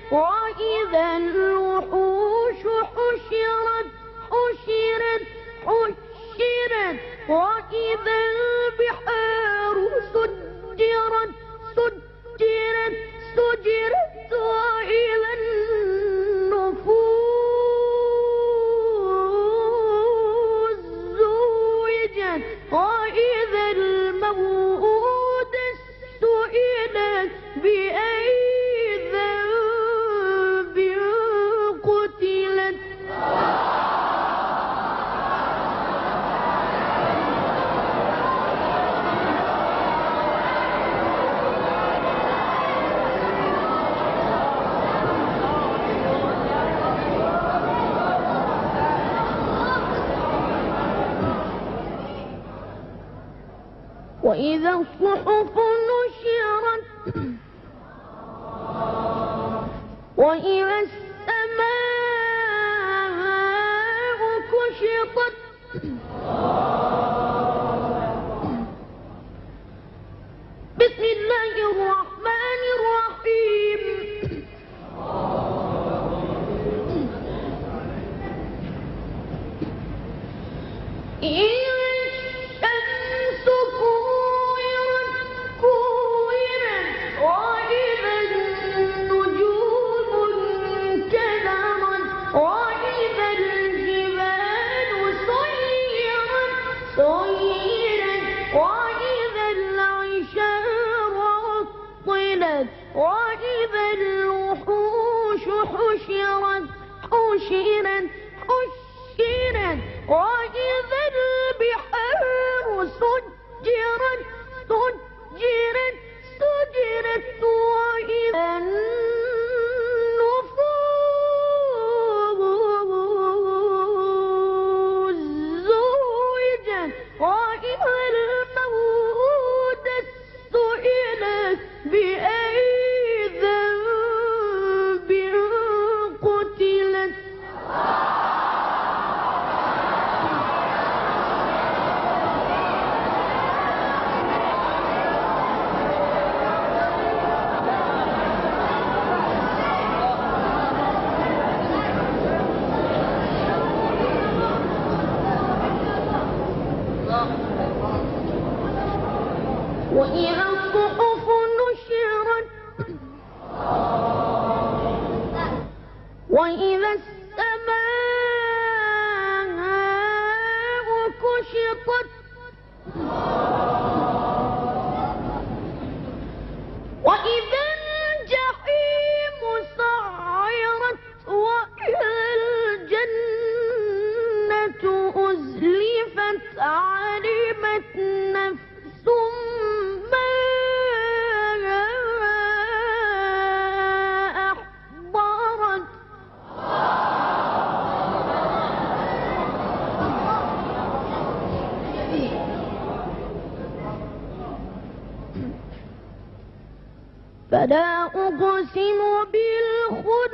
وإذا الوحوش حشرت حشرت حشرت وإذا البحار سجرت سجرت سجرت وإذا النفوس زوجت وإذا الموءودة سئلت بأي ذنب قتلت. وإذا الصحف نشرت وإذا السماء كشطت بسم الله الرحمن الرحيم. وإذا الوحوش حشرت حشرت حشرت وإذا البحار سجرت سجرت سجرت وإذا النفوس زوجت وإذا الموءودة سئلت بأي ذنب قتلت. وإذا الصحف نشرت وإذا السماء كشطت وإذا الجحيم سعرت وإذا الجنة أزلفت علمت نفس ما أحضرت. فلا أقسم بالخنس